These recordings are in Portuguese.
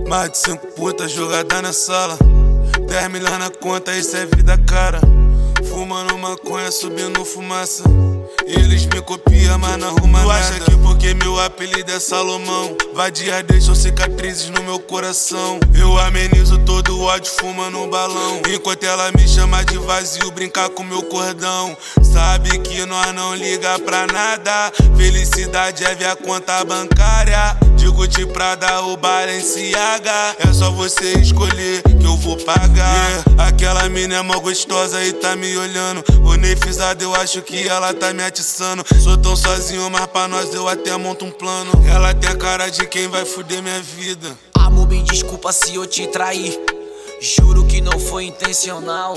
Mais de 5 putas jogadas na sala, 10 milhões na conta, isso é vida cara. Fumando maconha, subindo fumaça. Eles me copiam, mas não arruma nada. Tu acha que porque meu apelido é Salomão, vadias deixam cicatrizes no meu coração. Eu amenizo todo o ódio fumando um balão, enquanto ela me chama de vazio, brincar com meu cordão. Sabe que nós não liga pra nada, felicidade é ver a conta bancária. De Gucci, Prada ou Balenciaga, é só você escolher que eu vou pagar. Aquela mina é mó gostosa e tá me olhando, bonefizada, eu acho que ela tá me atiçando. Sou tão sozinho, mas pra nós eu até monto um plano. Ela tem a cara de quem vai fuder minha vida. Amor, me desculpa se eu te traí, juro que não foi intencional.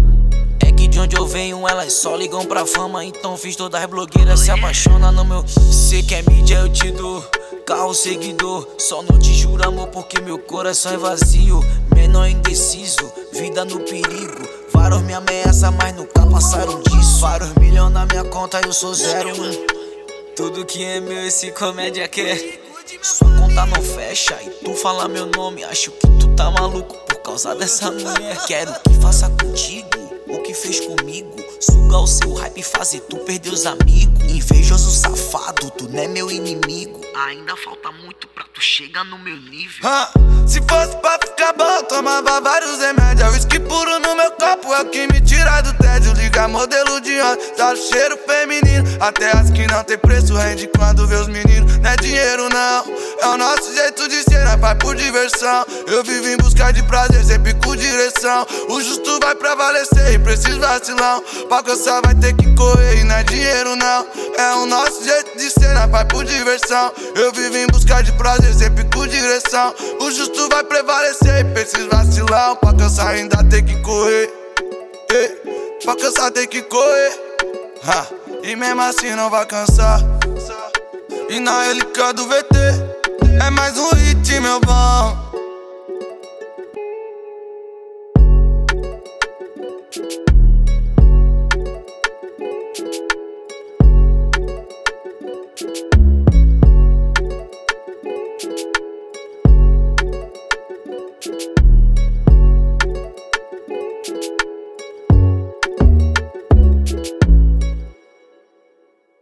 É que de onde eu venho elas só ligam pra fama, então fiz todas as blogueiras se apaixonam no meu. Cê quer mídia, eu te dou carro, seguidor. Só não te juro amor porque meu coração é vazio. Menor indeciso, vida no perigo. Vários me ameaçam, mas nunca passaram disso. Vários milhões na minha conta, eu sou zero. Tudo que é meu esse comédia quer. Sua conta não fecha e tu fala meu nome. Acho que tu tá maluco por causa dessa mulher. Quero que faça contigo o que fez comigo, sugar o seu hype e fazer tu perder os amigos. Invejoso safado, tu não é meu inimigo. Ainda falta muito pra tu chegar no meu nível. Se fosse pra ficar bom, tomava vários remédios. Whisky puro no meu copo é o que me tira do tédio. Liga modelo de ônibus, dá o cheiro feminino. Até as que não tem preço rende quando vê os meninos. Não é dinheiro não, é o nosso jeito de ser, nós vai por diversão. Eu vivo em busca de prazer, sempre com direção. O justo vai prevalecer e preciso vacilão. Pra alcançar vai ter que correr e não é dinheiro não, é o nosso jeito de ser, nós vai por diversão. Eu vivo em busca de prazer, sempre com direção. O justo vai prevalecer e preciso vacilão. Pra alcançar ainda tem que correr, pra alcançar tem que correr, e mesmo assim não vai cansar. E na LK do VT